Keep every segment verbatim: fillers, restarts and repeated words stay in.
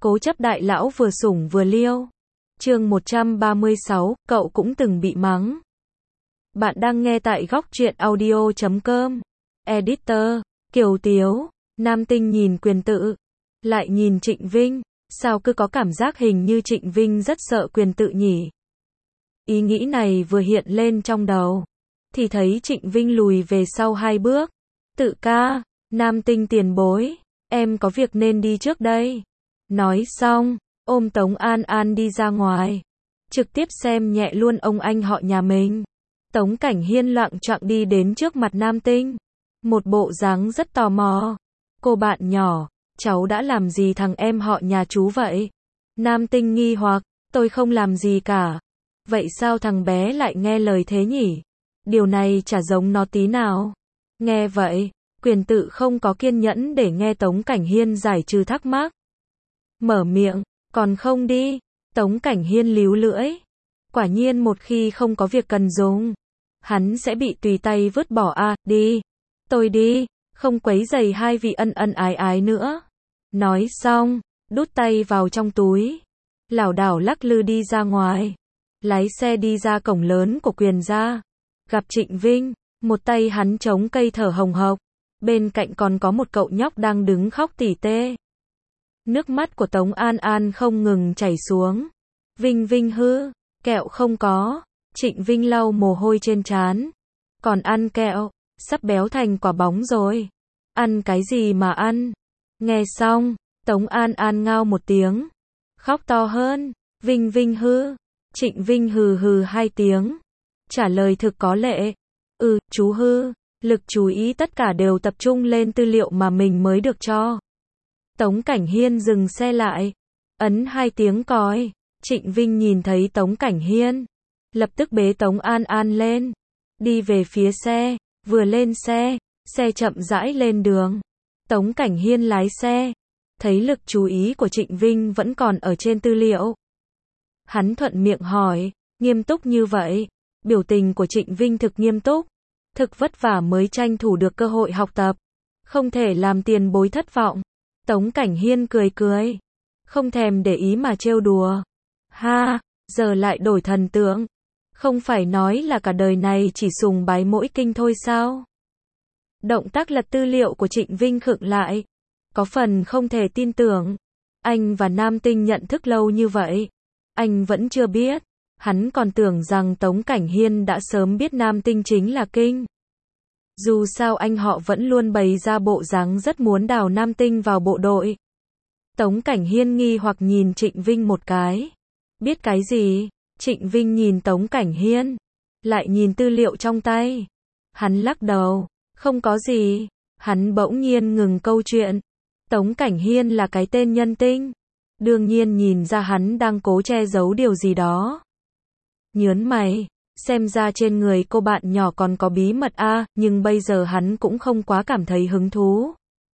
Cố chấp đại lão vừa sủng vừa liêu. Chương một trăm ba mươi sáu, cậu cũng từng bị mắng. Bạn đang nghe tại góc truyện audio chấm com. Editor, Kiều Tiếu, nam tinh nhìn Quyền Tự, lại nhìn Trịnh Vinh, sao cứ có cảm giác hình như Trịnh Vinh rất sợ Quyền Tự nhỉ? Ý nghĩ này vừa hiện lên trong đầu, thì thấy Trịnh Vinh lùi về sau hai bước. Tự ca, nam tinh tiền bối, em có việc nên đi trước đây. Nói xong, ôm Tống An An đi ra ngoài, trực tiếp xem nhẹ luôn ông anh họ nhà mình. Tống Cảnh Hiên loạng choạng đi đến trước mặt nam tinh, một bộ dáng rất tò mò. Cô bạn nhỏ, cháu đã làm gì thằng em họ nhà chú vậy? Nam tinh nghi hoặc, tôi không làm gì cả. Vậy sao thằng bé lại nghe lời thế nhỉ? Điều này chả giống nó tí nào. Nghe vậy, Quyền Tự không có kiên nhẫn để nghe Tống Cảnh Hiên giải trừ thắc mắc. Mở miệng, còn không đi. Tống Cảnh Hiên líu lưỡi. Quả nhiên một khi không có việc cần dùng, hắn sẽ bị tùy tay vứt bỏ. À, đi. Tôi đi, không quấy rầy hai vị ân ân ái ái nữa. Nói xong, đút tay vào trong túi, lảo đảo lắc lư đi ra ngoài. Lái xe đi ra cổng lớn của Quyền gia. Gặp Trịnh Vinh, một tay hắn chống cây thở hồng hộc. Bên cạnh còn có một cậu nhóc đang đứng khóc tỉ tê. Nước mắt của Tống An An không ngừng chảy xuống. Vinh Vinh hư, kẹo không có. Trịnh Vinh lau mồ hôi trên trán. Còn ăn kẹo, sắp béo thành quả bóng rồi. Ăn cái gì mà ăn? Nghe xong, Tống An An ngao một tiếng, khóc to hơn. Vinh Vinh hư. Trịnh Vinh hừ hừ hai tiếng, trả lời thực có lệ. Ừ, chú hư. Lực chú ý tất cả đều tập trung lên tư liệu mà mình mới được cho. Tống Cảnh Hiên dừng xe lại, ấn hai tiếng còi. Trịnh Vinh nhìn thấy Tống Cảnh Hiên, lập tức bế Tống An An lên, đi về phía xe. Vừa lên xe, xe chậm rãi lên đường. Tống Cảnh Hiên lái xe, thấy lực chú ý của Trịnh Vinh vẫn còn ở trên tư liệu. Hắn thuận miệng hỏi, nghiêm túc như vậy? Biểu tình của Trịnh Vinh thực nghiêm túc, thực vất vả mới tranh thủ được cơ hội học tập, không thể làm tiền bối thất vọng. Tống Cảnh Hiên cười cười, không thèm để ý mà trêu đùa. Ha, giờ lại đổi thần tượng. Không phải nói là cả đời này chỉ sùng bái mỗi kinh thôi sao? Động tác lật tư liệu của Trịnh Vinh khựng lại, có phần không thể tin tưởng. Anh và nam tinh nhận thức lâu như vậy, anh vẫn chưa biết. Hắn còn tưởng rằng Tống Cảnh Hiên đã sớm biết nam tinh chính là kinh. Dù sao anh họ vẫn luôn bày ra bộ dáng rất muốn đào nam tinh vào bộ đội. Tống Cảnh Hiên nghi hoặc nhìn Trịnh Vinh một cái. Biết cái gì? Trịnh Vinh nhìn Tống Cảnh Hiên, lại nhìn tư liệu trong tay. Hắn lắc đầu, không có gì. Hắn bỗng nhiên ngừng câu chuyện. Tống Cảnh Hiên là cái tên nhân tinh, đương nhiên nhìn ra hắn đang cố che giấu điều gì đó. Nhớn mày, xem ra trên người cô bạn nhỏ còn có bí mật a, à, nhưng bây giờ hắn cũng không quá cảm thấy hứng thú.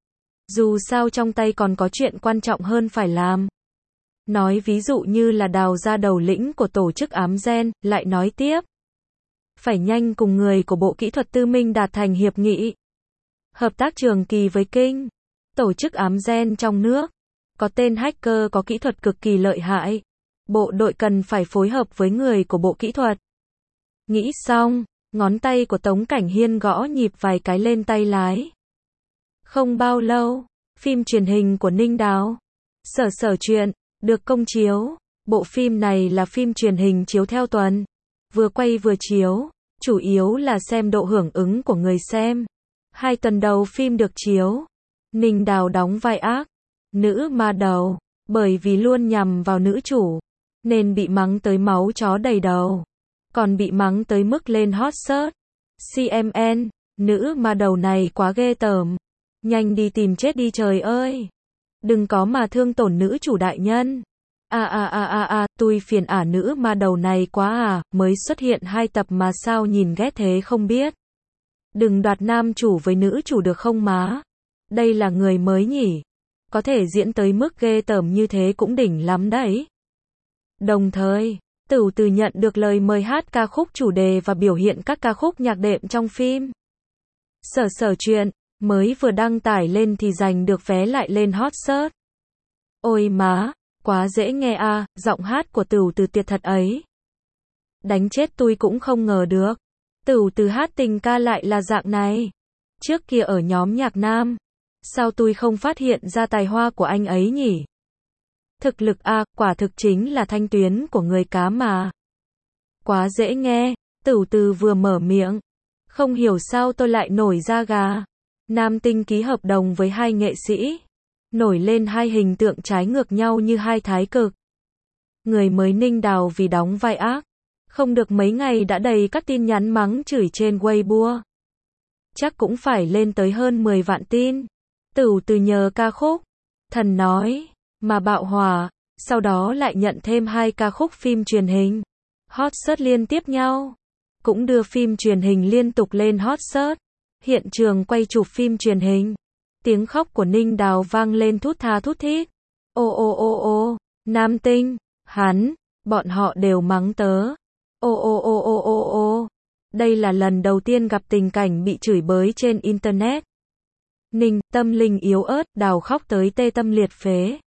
Dù sao trong tay còn có chuyện quan trọng hơn phải làm. Nói ví dụ như là đào ra đầu lĩnh của tổ chức ám gen, lại nói tiếp. Phải nhanh cùng người của Bộ Kỹ thuật Tư Minh đạt thành hiệp nghị. Hợp tác trường kỳ với kinh. Tổ chức ám gen trong nước. Có tên hacker có kỹ thuật cực kỳ lợi hại. Bộ đội cần phải phối hợp với người của Bộ Kỹ thuật. Nghĩ xong, ngón tay của Tống Cảnh Hiên gõ nhịp vài cái lên tay lái. Không bao lâu, phim truyền hình của Ninh Đào, Sở Sở Truyện, được công chiếu. Bộ phim này là phim truyền hình chiếu theo tuần, vừa quay vừa chiếu, chủ yếu là xem độ hưởng ứng của người xem. Hai tuần đầu phim được chiếu, Ninh Đào đóng vai ác, nữ ma đầu, bởi vì luôn nhằm vào nữ chủ, nên bị mắng tới máu chó đầy đầu. Còn bị mắng tới mức lên hot search. xê em en, nữ ma đầu này quá ghê tởm. Nhanh đi tìm chết đi trời ơi. Đừng có mà thương tổn nữ chủ đại nhân. À à à à à, tui phiền ả nữ ma đầu này quá à, mới xuất hiện hai tập mà sao nhìn ghét thế không biết. Đừng đoạt nam chủ với nữ chủ được không má. Đây là người mới nhỉ. Có thể diễn tới mức ghê tởm như thế cũng đỉnh lắm đấy. Đồng thời, Tửu Từ nhận được lời mời hát ca khúc chủ đề và biểu hiện các ca khúc nhạc đệm trong phim. Sở Sở Truyện, mới vừa đăng tải lên thì giành được vé lại lên hot search. Ôi má, quá dễ nghe à, giọng hát của Tửu Từ tuyệt thật ấy. Đánh chết tôi cũng không ngờ được. Tửu Từ hát tình ca lại là dạng này. Trước kia ở nhóm nhạc nam. Sao tôi không phát hiện ra tài hoa của anh ấy nhỉ? Thực lực à, quả thực chính là thanh tuyến của người cá mà. Quá dễ nghe, Tửu Từ vừa mở miệng. Không hiểu sao tôi lại nổi da gà. Nam Tinh ký hợp đồng với hai nghệ sĩ. Nổi lên hai hình tượng trái ngược nhau như hai thái cực. Người mới Ninh Đào vì đóng vai ác. Không được mấy ngày đã đầy các tin nhắn mắng chửi trên Weibo. Chắc cũng phải lên tới hơn mười vạn tin. Tửu Từ nhờ ca khúc Thần Nói mà bạo hỏa, sau đó lại nhận thêm hai ca khúc phim truyền hình hot search liên tiếp nhau, cũng đưa phim truyền hình liên tục lên hot search. Hiện trường quay chụp phim truyền hình, tiếng khóc của Ninh Đào vang lên thút tha thút thít. Ô ô ô ô, Nam Tinh, hắn, bọn họ đều mắng tớ. Ô ô ô ô ô ô, đây là lần đầu tiên gặp tình cảnh bị chửi bới trên internet. Ninh, tâm linh yếu ớt, Đào khóc tới tê tâm liệt phế.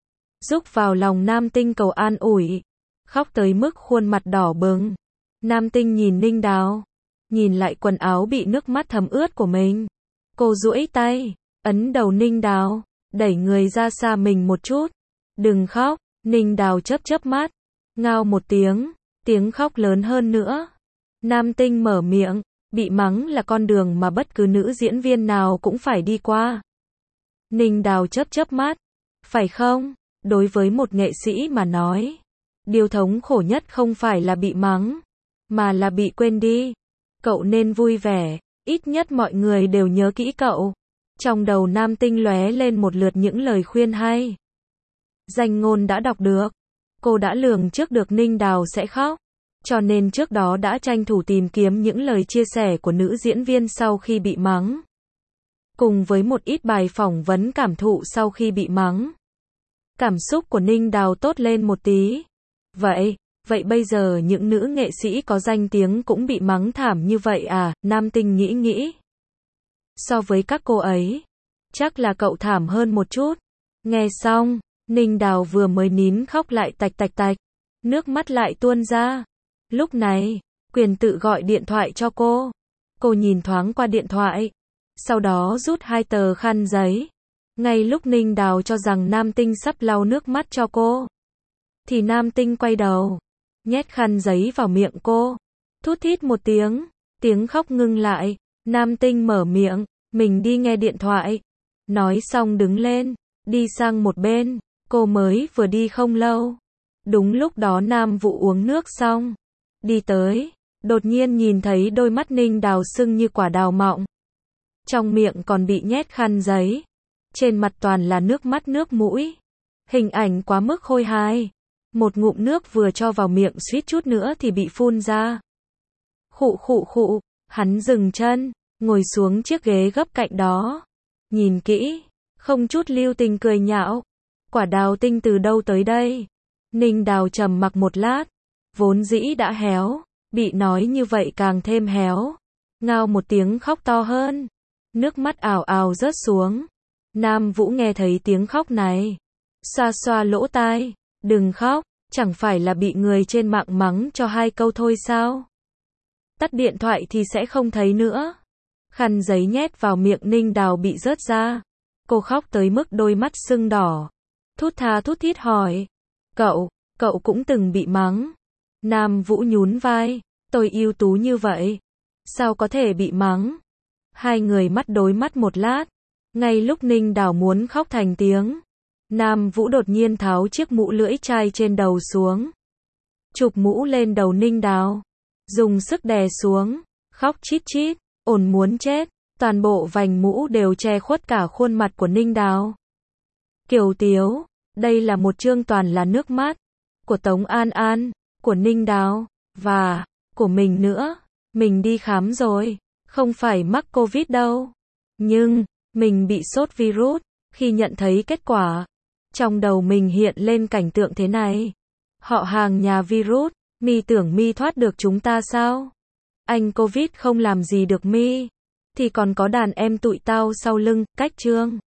Rúc vào lòng Nam Tinh cầu an ủi, khóc tới mức khuôn mặt đỏ bừng. Nam Tinh nhìn Ninh Đào, nhìn lại quần áo bị nước mắt thấm ướt của mình. Cô duỗi tay, ấn đầu Ninh Đào, đẩy người ra xa mình một chút. Đừng khóc, Ninh Đào chớp chớp mắt, ngao một tiếng, tiếng khóc lớn hơn nữa. Nam Tinh mở miệng, bị mắng là con đường mà bất cứ nữ diễn viên nào cũng phải đi qua. Ninh Đào chớp chớp mắt, phải không? Đối với một nghệ sĩ mà nói, điều thống khổ nhất không phải là bị mắng, mà là bị quên đi. Cậu nên vui vẻ, ít nhất mọi người đều nhớ kỹ cậu. Trong đầu Nam Tinh lóe lên một lượt những lời khuyên hay. Danh ngôn đã đọc được. Cô đã lường trước được Ninh Đào sẽ khóc, cho nên trước đó đã tranh thủ tìm kiếm những lời chia sẻ của nữ diễn viên sau khi bị mắng. Cùng với một ít bài phỏng vấn cảm thụ sau khi bị mắng. Cảm xúc của Ninh Đào tốt lên một tí. Vậy, vậy bây giờ những nữ nghệ sĩ có danh tiếng cũng bị mắng thảm như vậy à? Nam Tinh nghĩ nghĩ. So với các cô ấy, chắc là cậu thảm hơn một chút. Nghe xong, Ninh Đào vừa mới nín khóc lại tạch tạch tạch. Nước mắt lại tuôn ra. Lúc này, Quyền tự gọi điện thoại cho cô. Cô nhìn thoáng qua điện thoại. Sau đó rút hai tờ khăn giấy. Ngay lúc Ninh Đào cho rằng Nam Tinh sắp lau nước mắt cho cô, thì Nam Tinh quay đầu, nhét khăn giấy vào miệng cô. Thút thít một tiếng, tiếng khóc ngưng lại. Nam Tinh mở miệng, mình đi nghe điện thoại. Nói xong đứng lên, đi sang một bên. Cô mới vừa đi không lâu. Đúng lúc đó Nam Vũ uống nước xong, đi tới, đột nhiên nhìn thấy đôi mắt Ninh Đào sưng như quả đào mọng. Trong miệng còn bị nhét khăn giấy. Trên mặt toàn là nước mắt nước mũi. Hình ảnh quá mức khôi hài. Một ngụm nước vừa cho vào miệng suýt chút nữa thì bị phun ra. Khụ khụ khụ, hắn dừng chân, ngồi xuống chiếc ghế gấp cạnh đó. Nhìn kỹ, không chút lưu tình cười nhạo. Quả đào tinh từ đâu tới đây? Ninh Đào trầm mặc một lát. Vốn dĩ đã héo, bị nói như vậy càng thêm héo. Ngao một tiếng khóc to hơn. Nước mắt ào ào rớt xuống. Nam Vũ nghe thấy tiếng khóc này, xoa xoa lỗ tai. Đừng khóc, chẳng phải là bị người trên mạng mắng cho hai câu thôi sao? Tắt điện thoại thì sẽ không thấy nữa. Khăn giấy nhét vào miệng Ninh Đào bị rớt ra. Cô khóc tới mức đôi mắt sưng đỏ. Thút tha thút thít hỏi. Cậu, cậu cũng từng bị mắng. Nam Vũ nhún vai. Tôi ưu tú như vậy, sao có thể bị mắng? Hai người mắt đối mắt một lát. Ngay lúc Ninh Đào muốn khóc thành tiếng, Nam Vũ đột nhiên tháo chiếc mũ lưỡi chai trên đầu xuống. Chụp mũ lên đầu Ninh Đào. Dùng sức đè xuống. Khóc chít chít. Ổn muốn chết. Toàn bộ vành mũ đều che khuất cả khuôn mặt của Ninh Đào. Kiều Tiếu. Đây là một chương toàn là nước mắt. Của Tống An An. Của Ninh Đào. Và của mình nữa. Mình đi khám rồi. Không phải mắc Covid đâu. Nhưng mình bị sốt virus. Khi nhận thấy kết quả, trong đầu mình hiện lên cảnh tượng thế này. Họ hàng nhà virus, mi tưởng mi thoát được chúng ta sao? Anh Covid không làm gì được mi, thì còn có đàn em tụi tao sau lưng. Cách chương